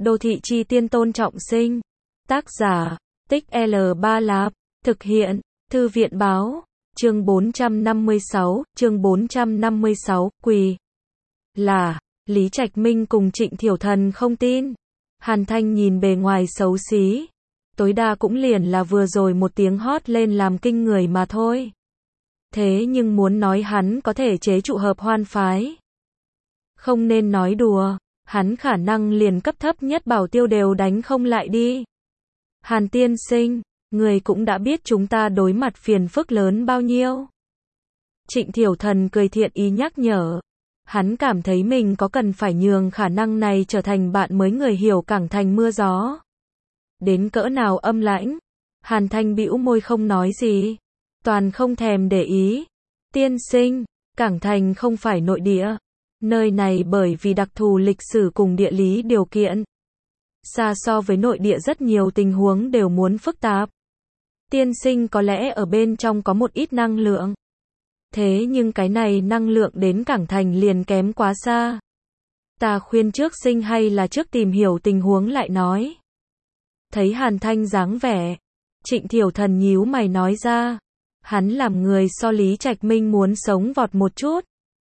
Đô thị chi tiên Tôn Trọng Sinh. Tác giả, Tích L3 Lạp. Thực hiện, Thư viện báo. Chương 456, quỳ. Là, Lý Trạch Minh cùng Trịnh Thiểu Thần không tin. Hàn Thanh nhìn bề ngoài xấu xí. Tối đa cũng liền là vừa rồi một tiếng hót lên làm kinh người mà thôi. Thế nhưng muốn nói hắn có thể chế trụ hợp hoan phái. Không nên nói đùa, hắn khả năng liền cấp thấp nhất bảo tiêu đều đánh không lại đi. Hàn tiên sinh, người cũng đã biết chúng ta đối mặt phiền phức lớn bao nhiêu. Trịnh Thiểu Thần cười thiện ý nhắc nhở. Hắn cảm thấy mình có cần phải nhường khả năng này trở thành bạn mới người hiểu Cảng Thành mưa gió. Đến cỡ nào âm lãnh. Hàn Thanh bĩu môi không nói gì. Toàn không thèm để ý. Tiên sinh, Cảng Thành không phải nội địa. Nơi này bởi vì đặc thù lịch sử cùng địa lý điều kiện. Xa so với nội địa rất nhiều tình huống đều muốn phức tạp. Tiên sinh có lẽ ở bên trong có một ít năng lượng. Thế nhưng cái này năng lượng đến Cảng Thành liền kém quá xa. Ta khuyên trước sinh hay là trước tìm hiểu tình huống lại nói. Thấy Hàn Thanh dáng vẻ, Trịnh Thiểu Thần nhíu mày nói ra. Hắn làm người so Lý Trạch Minh muốn sống vọt một chút.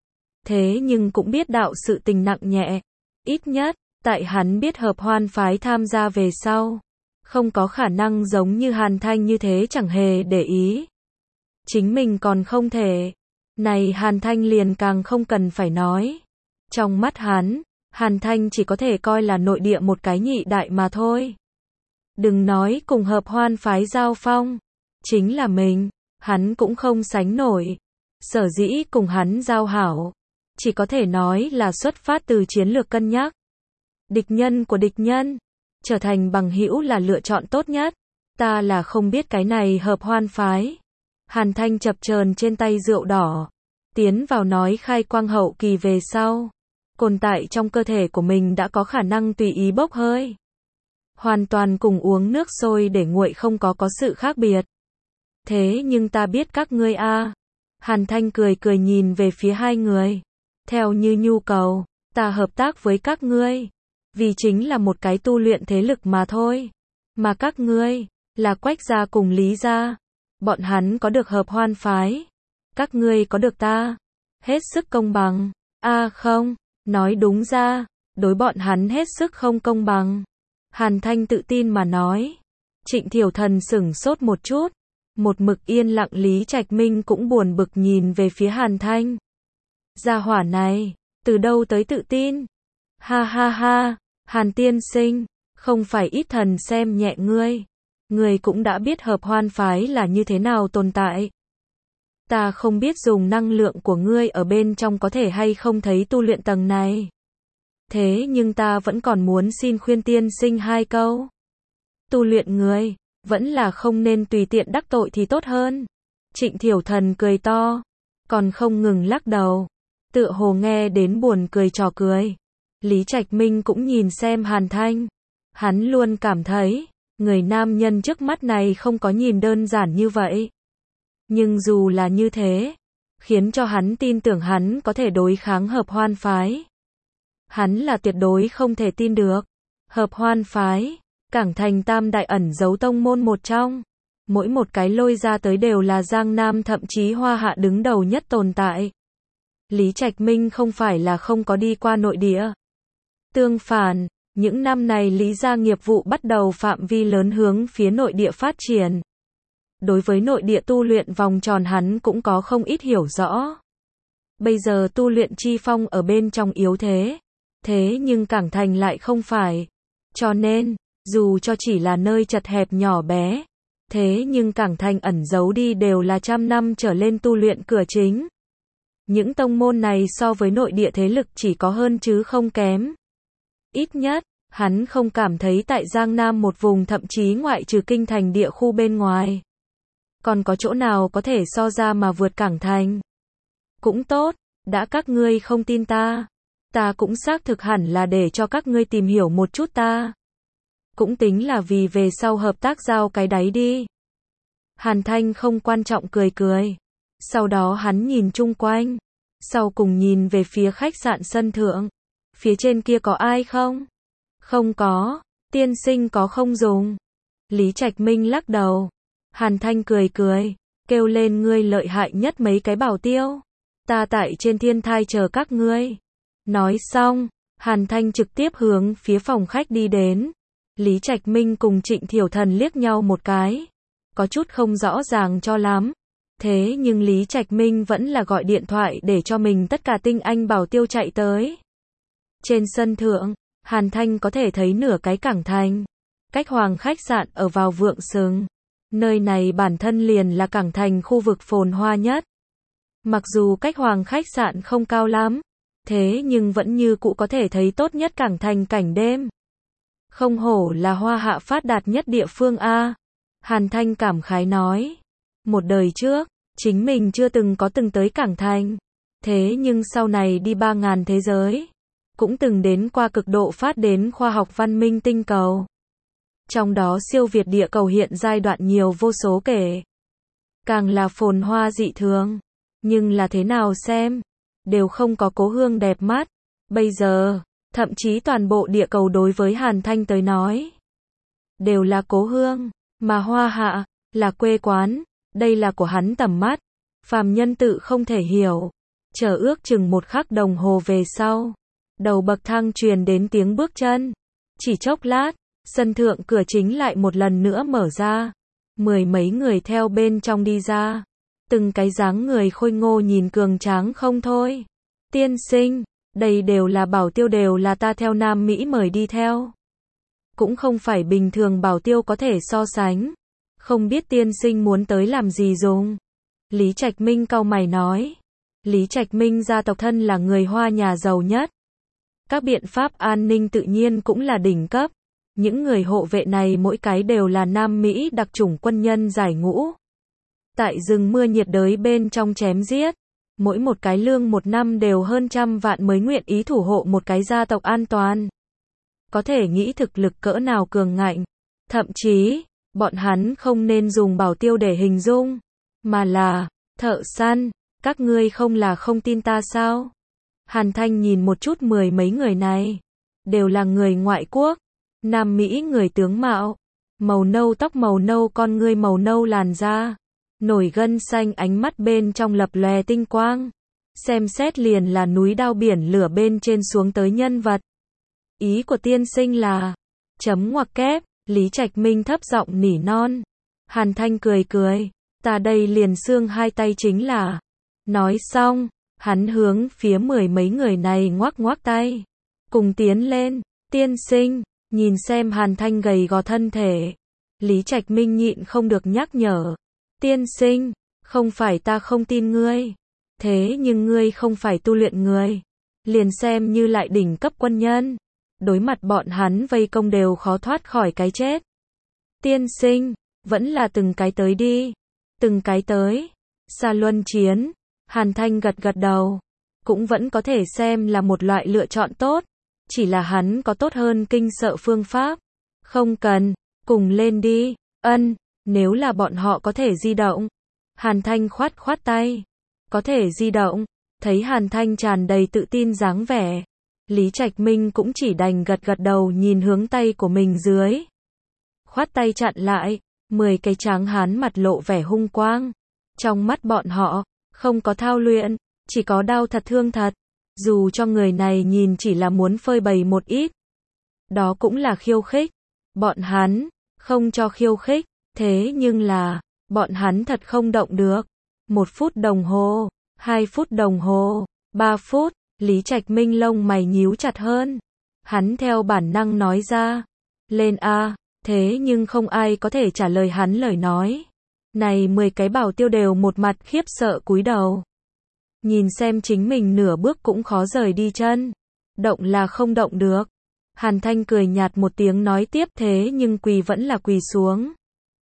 Thế nhưng cũng biết đạo sự tình nặng nhẹ. Ít nhất, tại hắn biết hợp hoan phái tham gia về sau. Không có khả năng giống như Hàn Thanh như thế chẳng hề để ý. Chính mình còn không thể. Này Hàn Thanh liền càng không cần phải nói. Trong mắt hắn, Hàn Thanh chỉ có thể coi là nội địa một cái nhị đại mà thôi. Đừng nói cùng hợp hoan phái giao phong. Chính là mình, hắn cũng không sánh nổi. Sở dĩ cùng hắn giao hảo. Chỉ có thể nói là xuất phát từ chiến lược cân nhắc. Địch nhân của địch nhân. Trở thành bằng hữu là lựa chọn tốt nhất. Ta là không biết cái này hợp hoan phái. Hàn Thanh chập chờn trên tay rượu đỏ. Tiến vào nói khai quang hậu kỳ về sau. Cồn tại trong cơ thể của mình đã có khả năng tùy ý bốc hơi. Hoàn toàn cùng uống nước sôi để nguội không có sự khác biệt. Thế nhưng ta biết các ngươi a. Hàn Thanh cười cười nhìn về phía hai người. Theo như nhu cầu, ta hợp tác với các ngươi. Vì chính là một cái tu luyện thế lực mà thôi. Mà các ngươi, là Quách gia cùng Lý gia. Bọn hắn có được hợp hoan phái. Các ngươi có được ta. Hết sức công bằng. Không, nói đúng ra, đối bọn hắn hết sức không công bằng. Hàn Thanh tự tin mà nói. Trịnh Thiểu Thần sửng sốt một chút. Một mực yên lặng Lý Trạch Minh cũng buồn bực nhìn về phía Hàn Thanh. Gia hỏa này, từ đâu tới tự tin? Ha ha ha, Hàn tiên sinh, không phải ít thần xem nhẹ ngươi. Ngươi cũng đã biết hợp hoan phái là như thế nào tồn tại. Ta không biết dùng năng lượng của ngươi ở bên trong có thể hay không thấy tu luyện tầng này. Thế nhưng ta vẫn còn muốn xin khuyên tiên sinh hai câu. Tu luyện người, vẫn là không nên tùy tiện đắc tội thì tốt hơn. Trịnh Thiểu Thần cười to, còn không ngừng lắc đầu. Tựa hồ nghe đến buồn cười trò cười. Lý Trạch Minh cũng nhìn xem Hàn Thanh. Hắn luôn cảm thấy, người nam nhân trước mắt này không có nhìn đơn giản như vậy. Nhưng dù là như thế, khiến cho hắn tin tưởng hắn có thể đối kháng hợp hoan phái. Hắn là tuyệt đối không thể tin được. Hợp hoan phái, Cảng Thành tam đại ẩn giấu tông môn một trong. Mỗi một cái lôi ra tới đều là Giang Nam thậm chí Hoa Hạ đứng đầu nhất tồn tại. Lý Trạch Minh không phải là không có đi qua nội địa. Tương phản, những năm này Lý gia nghiệp vụ bắt đầu phạm vi lớn hướng phía nội địa phát triển. Đối với nội địa tu luyện vòng tròn hắn cũng có không ít hiểu rõ. Bây giờ tu luyện chi phong ở bên trong yếu thế. Thế nhưng Cảng Thành lại không phải. Cho nên, dù cho chỉ là nơi chật hẹp nhỏ bé. Thế nhưng Cảng Thành ẩn giấu đi đều là trăm năm trở lên tu luyện cửa chính. Những tông môn này so với nội địa thế lực chỉ có hơn chứ không kém. Ít nhất, hắn không cảm thấy tại Giang Nam một vùng thậm chí ngoại trừ kinh thành địa khu bên ngoài. Còn có chỗ nào có thể so ra mà vượt Cảng Thành. Cũng tốt, đã các ngươi không tin ta. Ta cũng xác thực hẳn là để cho các ngươi tìm hiểu một chút ta. Cũng tính là vì về sau hợp tác giao cái đáy đi. Hàn Thanh không quan trọng cười cười. Sau đó hắn nhìn chung quanh. Sau cùng nhìn về phía khách sạn sân thượng. Phía trên kia có ai không? Không có, tiên sinh có không dùng. Lý Trạch Minh lắc đầu. Hàn Thanh cười cười, kêu lên ngươi lợi hại nhất mấy cái bảo tiêu. Ta tại trên thiên thai chờ các ngươi. Nói xong, Hàn Thanh trực tiếp hướng phía phòng khách đi đến. Lý Trạch Minh cùng Trịnh Thiểu Thần liếc nhau một cái. Có chút không rõ ràng cho lắm. Thế nhưng Lý Trạch Minh vẫn là gọi điện thoại để cho mình tất cả tinh anh bảo tiêu chạy tới. Trên sân thượng, Hàn Thanh có thể thấy nửa cái cảng thành. Cách Hoàng khách sạn ở vào Vượng Sừng. Nơi này bản thân liền là cảng thành khu vực phồn hoa nhất. Mặc dù cách Hoàng khách sạn không cao lắm, thế nhưng vẫn như cũ có thể thấy tốt nhất cảng thành cảnh đêm. Không hổ là hoa hạ phát đạt nhất địa phương A. Hàn Thanh cảm khái nói. Một đời trước, chính mình chưa từng tới cảng thành. Thế nhưng sau này đi 3.000 thế giới, cũng từng đến qua cực độ phát đến khoa học văn minh tinh cầu. Trong đó siêu việt địa cầu hiện giai đoạn nhiều vô số kể. Càng là phồn hoa dị thường. Nhưng là thế nào xem, đều không có Cố Hương đẹp mắt. Bây giờ, thậm chí toàn bộ địa cầu đối với Hàn Thanh tới nói, đều là Cố Hương, mà hoa hạ, là quê quán, đây là của hắn tầm mắt. Phàm nhân tự không thể hiểu. Chờ ước chừng 1 khắc đồng hồ về sau, đầu bậc thang truyền đến tiếng bước chân. Chỉ chốc lát, sân thượng cửa chính lại một lần nữa mở ra. 10 mấy người theo bên trong đi ra. Từng cái dáng người khôi ngô nhìn cường tráng không thôi. Tiên sinh, đây đều là bảo tiêu, đều là ta theo Nam Mỹ mời đi theo. Cũng không phải bình thường bảo tiêu có thể so sánh. Không biết tiên sinh muốn tới làm gì dùng. Lý Trạch Minh cau mày nói. Lý Trạch Minh gia tộc thân là người Hoa nhà giàu nhất. Các biện pháp an ninh tự nhiên cũng là đỉnh cấp. Những người hộ vệ này mỗi cái đều là Nam Mỹ đặc chủng quân nhân giải ngũ. Tại rừng mưa nhiệt đới bên trong chém giết. Mỗi một cái lương một năm đều hơn 100 vạn mới nguyện ý thủ hộ một cái gia tộc an toàn. Có thể nghĩ thực lực cỡ nào cường ngạnh. Thậm chí, bọn hắn không nên dùng bảo tiêu để hình dung, mà là thợ săn. Các ngươi không là không tin ta sao? Hàn Thanh nhìn một chút 10 mấy người này. Đều là người ngoại quốc. Nam Mỹ người tướng mạo. Màu nâu tóc, màu nâu con ngươi, màu nâu làn da. Nổi gân xanh, ánh mắt bên trong lập lòe tinh quang. Xem xét liền là núi đao biển lửa bên trên xuống tới nhân vật. Ý của tiên sinh là chấm ngoặc kép. Lý Trạch Minh thấp giọng nỉ non. Hàn Thanh cười cười. Ta đây liền xương hai tay chính là. Nói xong, hắn hướng phía 10 mấy người này ngoắc ngoắc tay. Cùng tiến lên. Tiên sinh, nhìn xem Hàn Thanh gầy gò thân thể. Lý Trạch Minh nhịn không được nhắc nhở. Tiên sinh, không phải ta không tin ngươi. Thế nhưng ngươi không phải tu luyện người. Liền xem như lại đỉnh cấp quân nhân. Đối mặt bọn hắn vây công đều khó thoát khỏi cái chết. Tiên sinh, vẫn là từng cái tới đi. Từng cái tới. Xa luân chiến. Hàn Thanh gật gật đầu. Cũng vẫn có thể xem là một loại lựa chọn tốt. Chỉ là hắn có tốt hơn kinh sợ phương pháp. Không cần, cùng lên đi. Ân, nếu là bọn họ có thể di động. Hàn Thanh khoát khoát tay. Có thể di động. Thấy Hàn Thanh tràn đầy tự tin dáng vẻ. Lý Trạch Minh cũng chỉ đành gật gật đầu nhìn hướng tay của mình dưới. Khoát tay chặn lại. 10 cái tráng hán mặt lộ vẻ hung quang. Trong mắt bọn họ, không có thao luyện, chỉ có đau thật thương thật. Dù cho người này nhìn chỉ là muốn phơi bày một ít. Đó cũng là khiêu khích. Bọn hắn, không cho khiêu khích. Thế nhưng là, bọn hắn thật không động được. 1 phút đồng hồ, 2 phút đồng hồ, 3 phút, Lý Trạch Minh lông mày nhíu chặt hơn. Hắn theo bản năng nói ra. Lên A, thế nhưng không ai có thể trả lời hắn lời nói. Này 10 cái bảo tiêu đều một mặt khiếp sợ cúi đầu. Nhìn xem chính mình nửa bước cũng khó rời đi chân. Động là không động được. Hàn Thanh cười nhạt một tiếng nói tiếp, thế nhưng quỳ vẫn là quỳ xuống.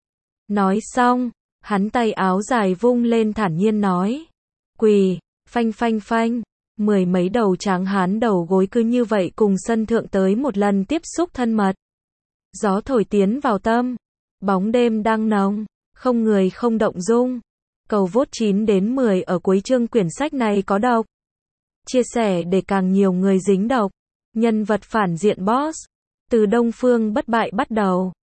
Nói xong, hắn tay áo dài vung lên thản nhiên nói. Quỳ, phanh phanh phanh. 10 mấy đầu tráng hán đầu gối cứ như vậy cùng sân thượng tới một lần tiếp xúc thân mật. Gió thổi tiến vào tâm. Bóng đêm đang nồng. Không người không động dung. Cầu vote 9 đến 10 ở cuối chương quyển sách này có độc. Chia sẻ để càng nhiều người dính độc. Nhân vật phản diện boss. Từ Đông Phương bất bại bắt đầu.